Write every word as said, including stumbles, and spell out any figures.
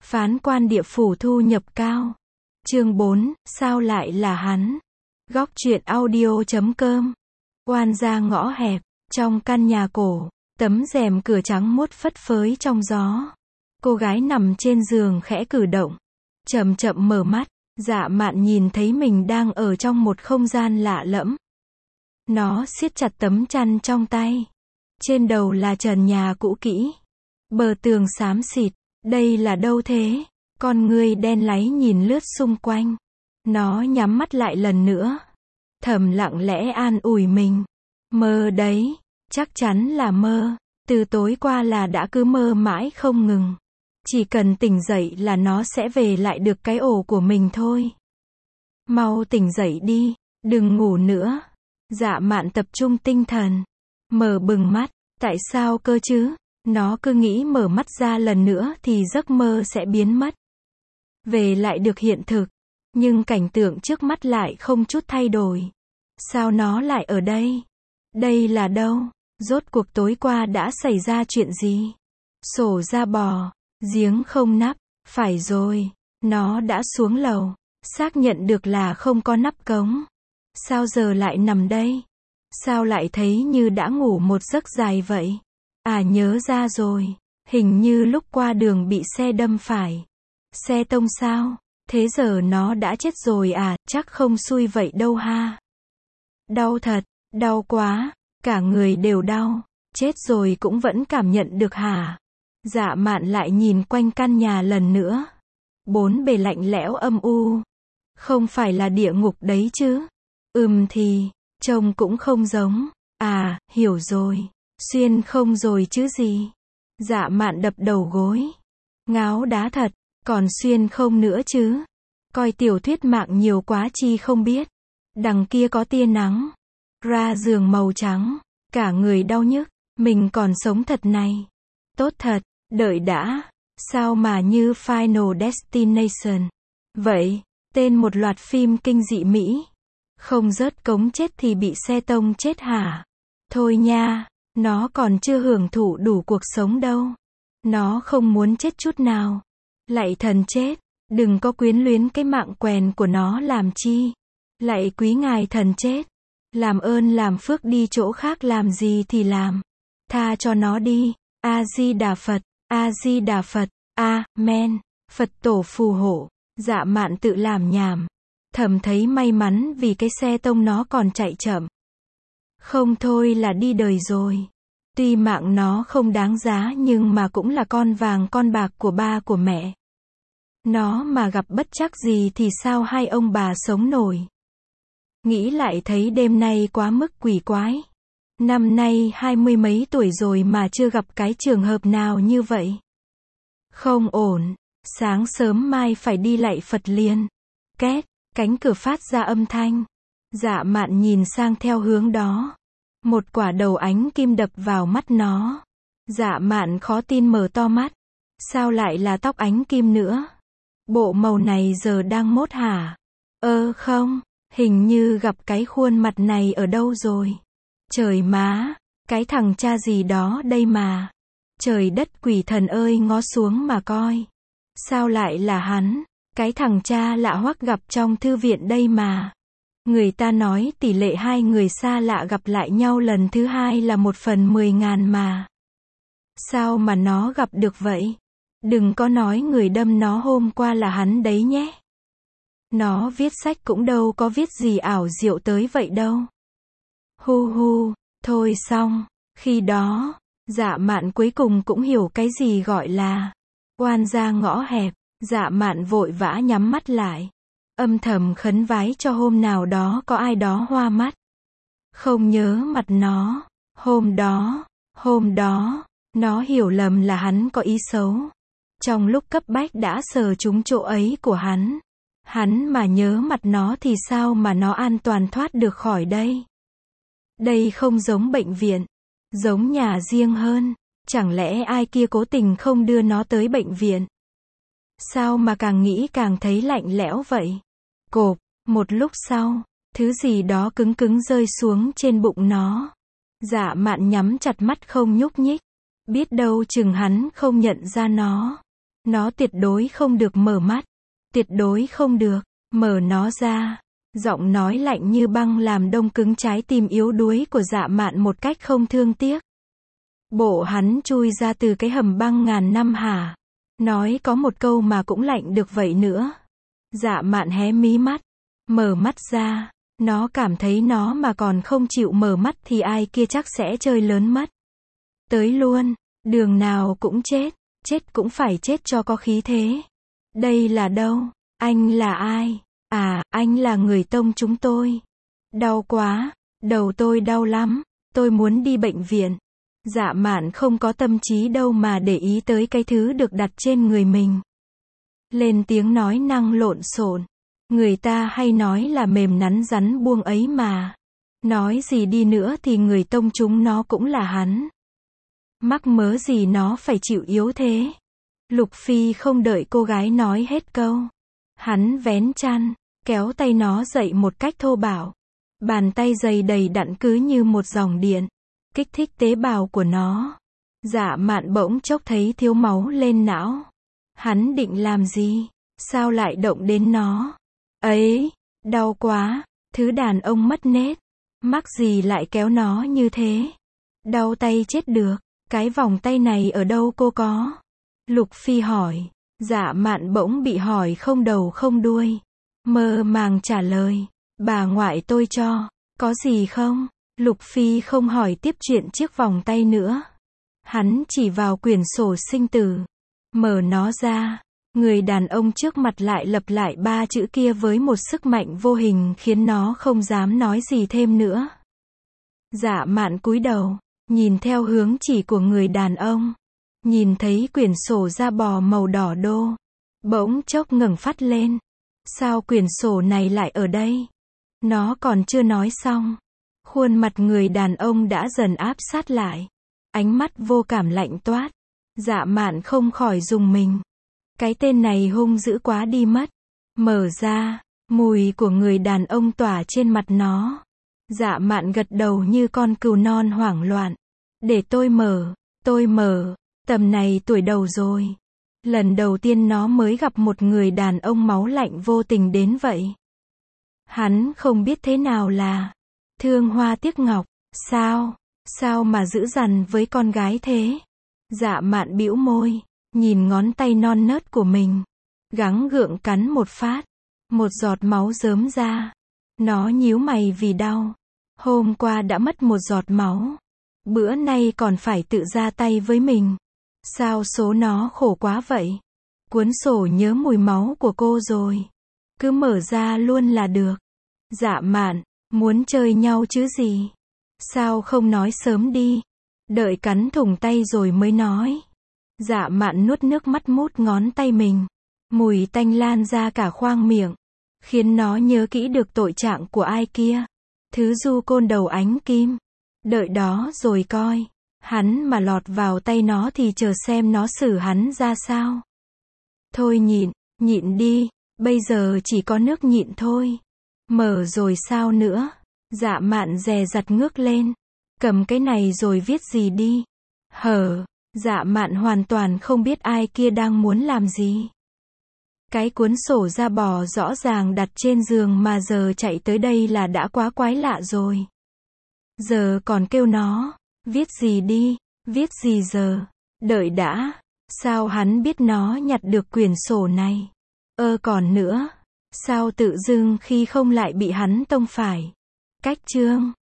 Phán quan địa phủ thu nhập cao. Chương bốn, sao lại là hắn? Góc truyện audio chấm com. Oan gia ngõ hẹp, trong căn nhà cổ, tấm rèm cửa trắng muốt phất phới trong gió. Cô gái nằm trên giường khẽ cử động, chậm chậm mở mắt. Dạ Mạn nhìn thấy mình đang ở trong một không gian lạ lẫm. Nó siết chặt tấm chăn trong tay. Trên đầu là trần nhà cũ kỹ, bờ tường xám xịt. Đây là đâu thế? Con ngươi đen láy nhìn lướt xung quanh. Nó nhắm mắt lại lần nữa, thầm lặng lẽ an ủi mình. Mơ đấy, chắc chắn là mơ. Từ tối qua là đã cứ mơ mãi không ngừng. Chỉ cần tỉnh dậy là nó sẽ về lại được cái ổ của mình thôi. Mau tỉnh dậy đi, đừng ngủ nữa. Dạ Mạn tập trung tinh thần, mở bừng mắt. Tại sao cơ chứ? Nó cứ nghĩ mở mắt ra lần nữa thì giấc mơ sẽ biến mất, về lại được hiện thực. Nhưng cảnh tượng trước mắt lại không chút thay đổi. Sao nó lại ở đây? Đây là đâu? Rốt cuộc tối qua đã xảy ra chuyện gì? Sổ ra bò, giếng không nắp. Phải rồi, nó đã xuống lầu, xác nhận được là không có nắp cống. Sao giờ lại nằm đây? Sao lại thấy như đã ngủ một giấc dài vậy? À, nhớ ra rồi, hình như lúc qua đường bị xe đâm phải. Xe tông sao? Thế giờ nó đã chết rồi à? Chắc không xui vậy đâu ha. Đau thật, đau quá, cả người đều đau. Chết rồi cũng vẫn cảm nhận được hả? Dạ Mạn lại nhìn quanh căn nhà lần nữa. Bốn bề lạnh lẽo âm u. Không phải là địa ngục đấy chứ? Ừm thì, trông cũng không giống. À, hiểu rồi. Xuyên không rồi chứ gì? Dạ Mạn đập đầu gối. Ngáo đá thật, còn xuyên không nữa chứ? Coi tiểu thuyết mạng nhiều quá chi không biết. Đằng kia có tia nắng. Ra giường màu trắng. Cả người đau nhức. Mình còn sống thật này. Tốt thật, đợi đã. Sao mà như Final Destination vậy? Tên một loạt phim kinh dị Mỹ. Không rớt cống chết thì bị xe tông chết hả? Thôi nha. Nó còn chưa hưởng thụ đủ cuộc sống đâu. Nó không muốn chết chút nào. Lạy thần chết, đừng có quyến luyến cái mạng quèn của nó làm chi. Lạy quý ngài thần chết, làm ơn làm phước đi chỗ khác làm gì thì làm. Tha cho nó đi. A-di-đà Phật, A-di-đà Phật, A-men. Phật tổ phù hộ. Dạ Mạn tự làm nhảm. Thầm thấy may mắn vì cái xe tông nó còn chạy chậm. Không thôi là đi đời rồi. Tuy mạng nó không đáng giá nhưng mà cũng là con vàng con bạc của ba của mẹ. Nó mà gặp bất trắc gì thì sao hai ông bà sống nổi. Nghĩ lại thấy đêm nay quá mức quỷ quái. Năm nay hai mươi mấy tuổi rồi mà chưa gặp cái trường hợp nào như vậy. Không ổn. Sáng sớm mai phải đi lạy Phật liền. Két, cánh cửa phát ra âm thanh. Dạ Mạn nhìn sang theo hướng đó. Một quả đầu ánh kim đập vào mắt nó. Dạ Mạn khó tin mở to mắt. Sao lại là tóc ánh kim nữa? Bộ màu này giờ đang mốt hả? Ơ không, hình như gặp cái khuôn mặt này ở đâu rồi. Trời má, cái thằng cha gì đó đây mà. Trời đất quỷ thần ơi, ngó xuống mà coi. Sao lại là hắn? Cái thằng cha lạ hoắc gặp trong thư viện đây mà. Người ta nói tỷ lệ hai người xa lạ gặp lại nhau lần thứ hai là một phần mười ngàn mà. Sao mà nó gặp được vậy? Đừng có nói người đâm nó hôm qua là hắn đấy nhé. Nó viết sách cũng đâu có viết gì ảo diệu tới vậy đâu. Hu hu, thôi xong. Khi đó, Dạ Mạn cuối cùng cũng hiểu cái gì gọi là oan gia ngõ hẹp. Dạ Mạn vội vã nhắm mắt lại, âm thầm khấn vái cho hôm nào đó có ai đó hoa mắt. Không nhớ mặt nó. Hôm đó, hôm đó, nó hiểu lầm là hắn có ý xấu. Trong lúc cấp bách đã sờ trúng chỗ ấy của hắn. Hắn mà nhớ mặt nó thì sao mà nó an toàn thoát được khỏi đây? Đây không giống bệnh viện, giống nhà riêng hơn. Chẳng lẽ ai kia cố tình không đưa nó tới bệnh viện? Sao mà càng nghĩ càng thấy lạnh lẽo vậy? Cộp, một lúc sau, thứ gì đó cứng cứng rơi xuống trên bụng nó. Dạ Mạn nhắm chặt mắt không nhúc nhích. Biết đâu chừng hắn không nhận ra nó. Nó tuyệt đối không được mở mắt. Tuyệt đối không được. Mở nó ra. Giọng nói lạnh như băng làm đông cứng trái tim yếu đuối của Dạ Mạn một cách không thương tiếc. Bộ hắn chui ra từ cái hầm băng ngàn năm hả? Nói có một câu mà cũng lạnh được vậy nữa. Dạ Mạn hé mí mắt. Mở mắt ra. Nó cảm thấy nó mà còn không chịu mở mắt thì ai kia chắc sẽ chơi lớn mất. Tới luôn. Đường nào cũng chết. Chết cũng phải chết cho có khí thế. Đây là đâu? Anh là ai? À, anh là người Tông chúng tôi. Đau quá. Đầu tôi đau lắm. Tôi muốn đi bệnh viện. Dạ Mạn không có tâm trí đâu mà để ý tới cái thứ được đặt trên người mình. Lên tiếng nói năng lộn xộn. Người ta hay nói là mềm nắn rắn buông ấy mà. Nói gì đi nữa thì người Tông chúng nó cũng là hắn. Mắc mớ gì nó phải chịu yếu thế. Lục Phi không đợi cô gái nói hết câu. Hắn vén chăn, kéo tay nó dậy một cách thô bạo. Bàn tay dày đầy đặn cứ như một dòng điện. Kích thích tế bào của nó. Dạ Mạn bỗng chốc thấy thiếu máu lên não. Hắn định làm gì? Sao lại động đến nó? Ấy, đau quá. Thứ đàn ông mất nết. Mắc gì lại kéo nó như thế? Đau tay chết được. Cái vòng tay này ở đâu cô có? Lục Phi hỏi. Dạ Mạn bỗng bị hỏi không đầu không đuôi. Mơ màng trả lời. Bà ngoại tôi cho. Có gì không? Lục Phi không hỏi tiếp chuyện chiếc vòng tay nữa. Hắn chỉ vào quyển sổ sinh tử. Mở nó ra. Người đàn ông trước mặt lại lặp lại ba chữ kia với một sức mạnh vô hình khiến nó không dám nói gì thêm nữa. Dạ Mạn cúi đầu, nhìn theo hướng chỉ của người đàn ông. Nhìn thấy quyển sổ da bò màu đỏ đô. Bỗng chốc ngẩng phát lên. Sao quyển sổ này lại ở đây? Nó còn chưa nói xong. Khuôn mặt người đàn ông đã dần áp sát lại. Ánh mắt vô cảm lạnh toát. Dạ Mạn không khỏi rùng mình. Cái tên này hung dữ quá đi mất. Mở ra. Mùi của người đàn ông tỏa trên mặt nó. Dạ Mạn gật đầu như con cừu non hoảng loạn. Để tôi mở. Tôi mở. Tầm này tuổi đầu rồi. Lần đầu tiên nó mới gặp một người đàn ông máu lạnh vô tình đến vậy. Hắn không biết thế nào là thương hoa tiếc ngọc. Sao? Sao mà dữ dằn với con gái thế? Dạ Mạn bĩu môi, nhìn ngón tay non nớt của mình. Gắng gượng cắn một phát. Một giọt máu rớm ra. Nó nhíu mày vì đau. Hôm qua đã mất một giọt máu. Bữa nay còn phải tự ra tay với mình. Sao số nó khổ quá vậy? Cuốn sổ nhớ mùi máu của cô rồi. Cứ mở ra luôn là được. Dạ Mạn, muốn chơi nhau chứ gì? Sao không nói sớm đi? Đợi cắn thủng tay rồi mới nói. Dạ Mạn nuốt nước mắt mút ngón tay mình. Mùi tanh lan ra cả khoang miệng. Khiến nó nhớ kỹ được tội trạng của ai kia. Thứ du côn đầu ánh kim. Đợi đó rồi coi. Hắn mà lọt vào tay nó thì chờ xem nó xử hắn ra sao. Thôi nhịn, nhịn đi. Bây giờ chỉ có nước nhịn thôi. Mở rồi sao nữa? Dạ Mạn dè dặt ngước lên. Cầm cái này rồi viết gì đi? Hở. Dạ Mạn hoàn toàn không biết ai kia đang muốn làm gì. Cái cuốn sổ da bò rõ ràng đặt trên giường mà giờ chạy tới đây là đã quá quái lạ rồi. Giờ còn kêu nó. Viết gì đi? Viết gì giờ? Đợi đã. Sao hắn biết nó nhặt được quyển sổ này? Ơ còn nữa. Sao tự dưng khi không lại bị hắn tông phải? Cách chương